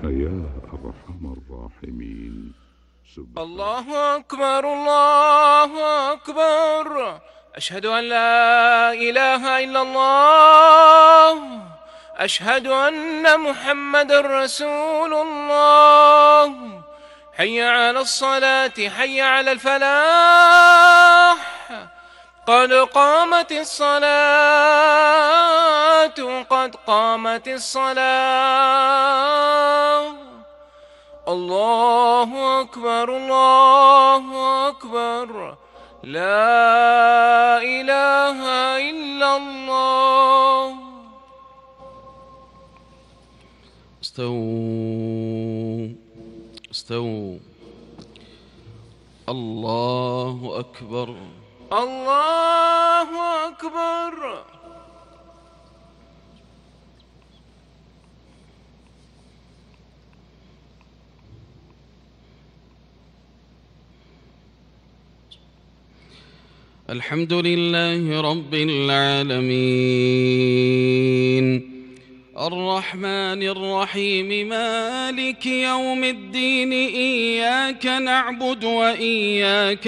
يا أرحم الراحمين. الله أكبر الله أكبر، أشهد أن لا إله إلا الله، أشهد أن محمد رسول الله. حي على الصلاة، حي على الفلاح، قد قامت الصلاة، قد قامت الصلاة. الله أكبر الله أكبر، لا إله إلا الله. استووا استووا. الله أكبر الله أكبر. الحمد لله رب العالمين، الرحمن الرحيم، مالك يوم الدين، إياك نعبد وإياك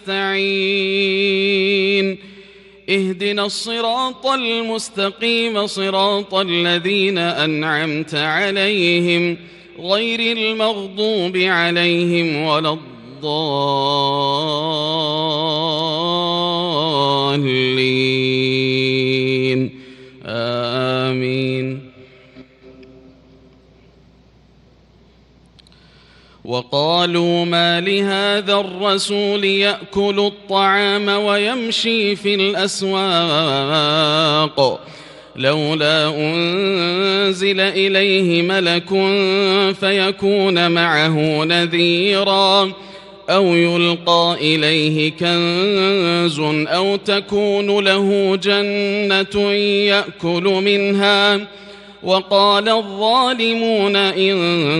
نستعين، اهدنا الصراط المستقيم، صراط الذين أنعمت عليهم غير المغضوب عليهم ولا الضالين، آمين. وقالوا ما لهذا الرسول يأكل الطعام ويمشي في الأسواق لولا أنزل إليه ملك فيكون معه نذيرا أو يلقى إليه كنز أو تكون له جنة يأكل منها. وقال الظالمون إن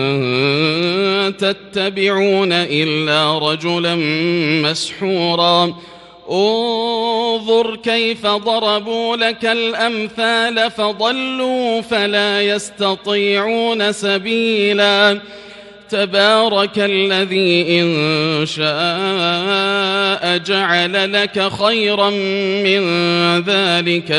تتبعون إلا رجلا مسحورا. انظر كيف ضربوا لك الأمثال فضلوا فلا يستطيعون سبيلا. تبارك الذي إن شاء جعل لك خيرا من ذلك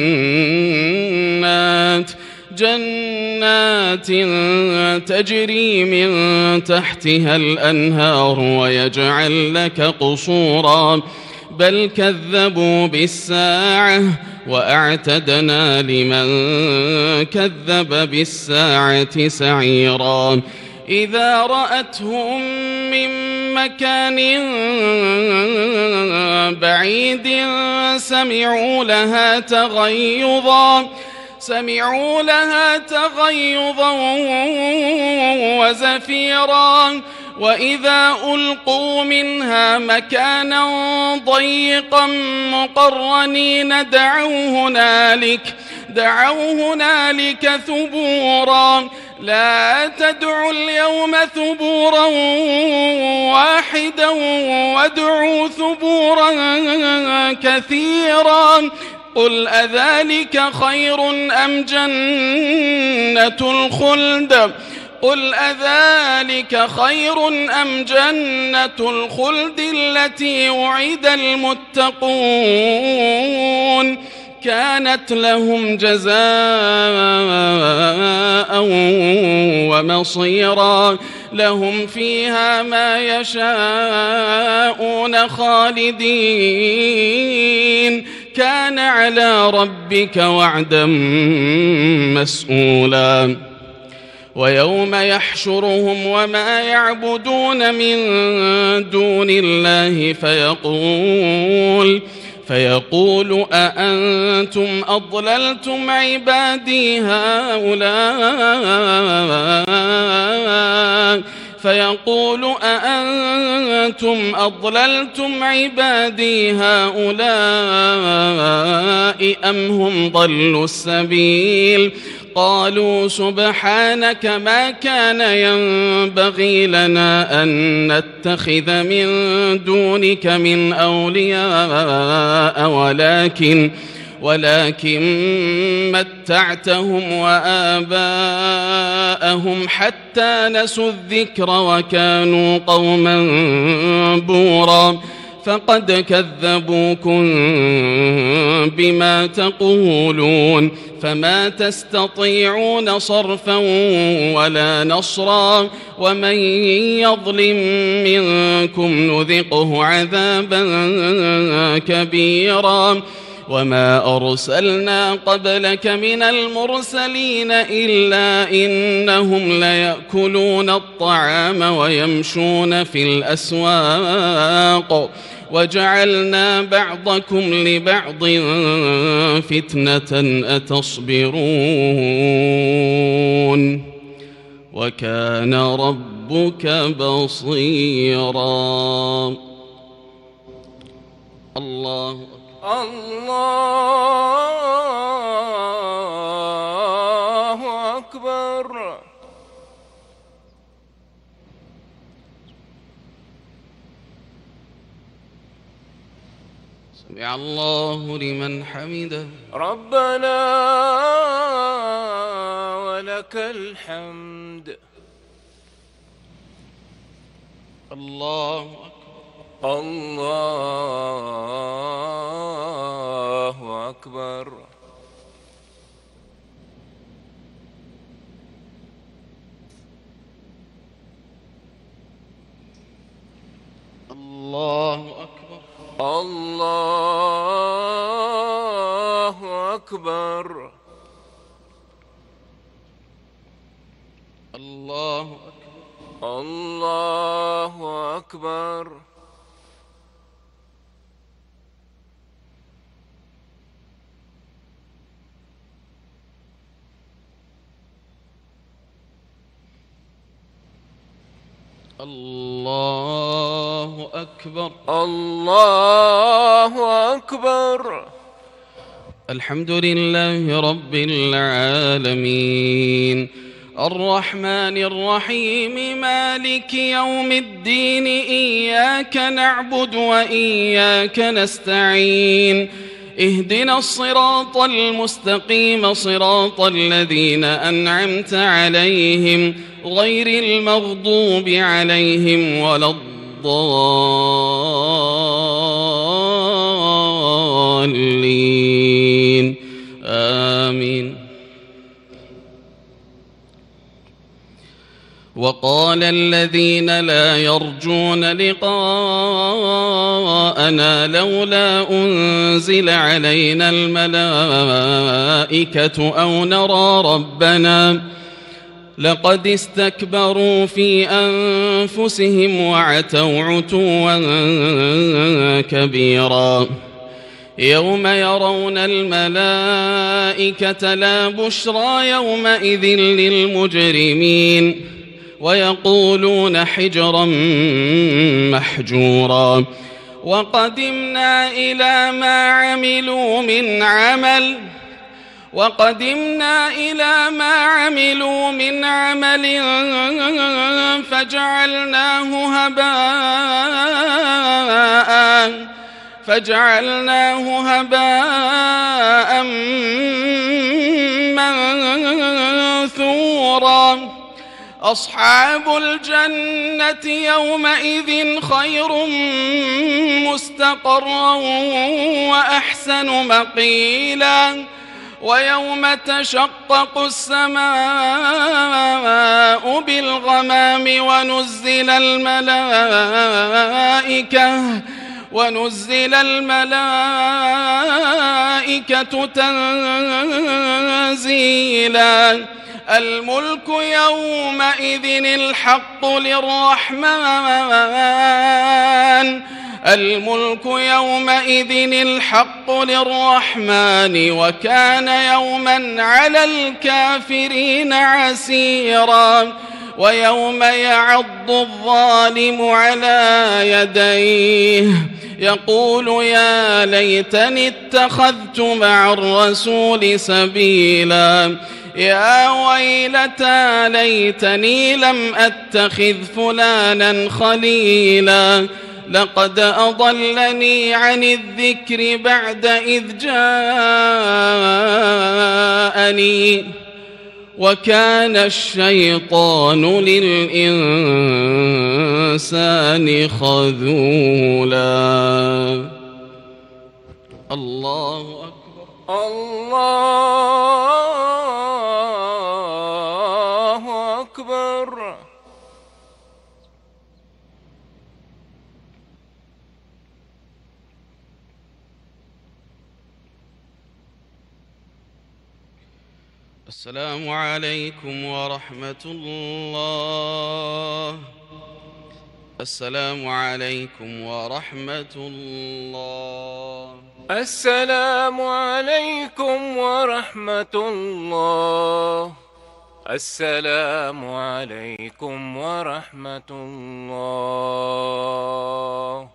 جنات تجري من تحتها الأنهار ويجعل لك قصورا. بل كذبوا بالساعة وأعتدنا لمن كذب بالساعة سعيرا. إذا رأتهم من مكان بعيد سمعوا لها تغيظا وزفيرا. وإذا ألقوا منها مكانا ضيقا مقرنين دعوا هنالك ثبورا. لا تدعوا اليوم ثبورا واحدا وادعوا ثبورا كثيرا. قل أذلك خير أم جنة الخلد التي وعد المتقون كانت لهم جزاء ومصيرا. لهم فيها ما يشاءون خالدين. كان على ربك وعدا مسئولا. ويوم يحشرهم وما يعبدون من دون الله فيقول أأنتم أضللتم عبادي هؤلاء أم هم ضلوا السبيل. قالوا سبحانك ما كان ينبغي لنا أن نتخذ من دونك من أولياء ولكن متعتهم وآباءهم حتى نسوا الذكر وكانوا قوما بورا فقد كذبوكم بما تقولون فما تستطيعون صرفا ولا نصرا ومن يظلم منكم نذقه عذابا كبيرا وما أرسلنا قبلك من المرسلين إلا إنهم ليأكلون الطعام ويمشون في الأسواق وجعلنا بعضكم لبعض فتنة أتصبرون وكان ربك بصيرا. الله أكبر. سمع الله لمن حمده. ربنا ولك الحمد. الله أكبر. الله أكبر. الله أكبر. الله أكبر. الله أكبر. الله أكبر. الله أكبر. الله أكبر. الحمد لله رب العالمين الرحمن الرحيم مالك يوم الدين إياك نعبد وإياك نستعين اهدنا الصراط المستقيم صراط الذين أنعمت عليهم غير المغضوب عليهم ولا الضالين آمين. وقال الذين لا يرجون لقاءنا لولا أنزل علينا الملائكة أو نرى ربنا لقد استكبروا في أنفسهم وعتوا عتوا كبيرا يوم يرون الملائكة لا بشرى يومئذ للمجرمين ويقولون حجرا محجورا وقدمنا إلى ما عملوا من عمل فجعلناه هباء منثورا أصحاب الجنة يومئذ خير مستقرا وأحسن مقيلا ويوم تشقق السماء بالغمام ونزل الملائكة تنزيلا الملك يومئذ الحق للرحمن وكان يوما على الكافرين عسيرا ويوم يعض الظالم على يديه يقول يا ليتني اتخذت مع الرسول سبيلا يا ويلتى ليتني لم أتخذ فلانا خليلا لقد أضلني عن الذكر بعد إذ جاءني وكان الشيطان للإنسان خذولا. الله أكبر. الله أكبر. السلام عليكم ورحمة الله. السلام عليكم ورحمة الله. السلام عليكم ورحمة الله. السلام عليكم ورحمة الله.